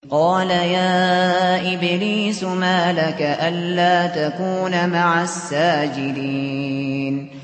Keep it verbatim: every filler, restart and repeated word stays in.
قال يا إبليس ما لك ألا تكون مع الساجدين